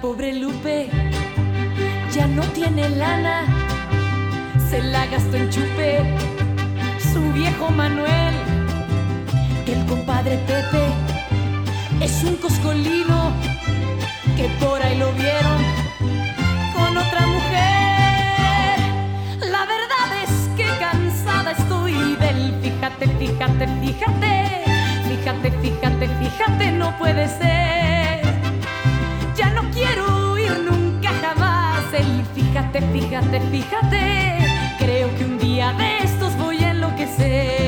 pobre Lupe ya no tiene lana, se la gastó en chupe su viejo Manuel. El compadre Pepe es un coscolino que por ahí lo vieron con otra mujer. La verdad es que cansada estoy del fíjate, fíjate, fíjate, fíjate, fíjate, fíjate, no puede ser. Ya no quiero oír nunca jamás el fíjate, fíjate, fíjate. Creo que un día de estos voy a enloquecer.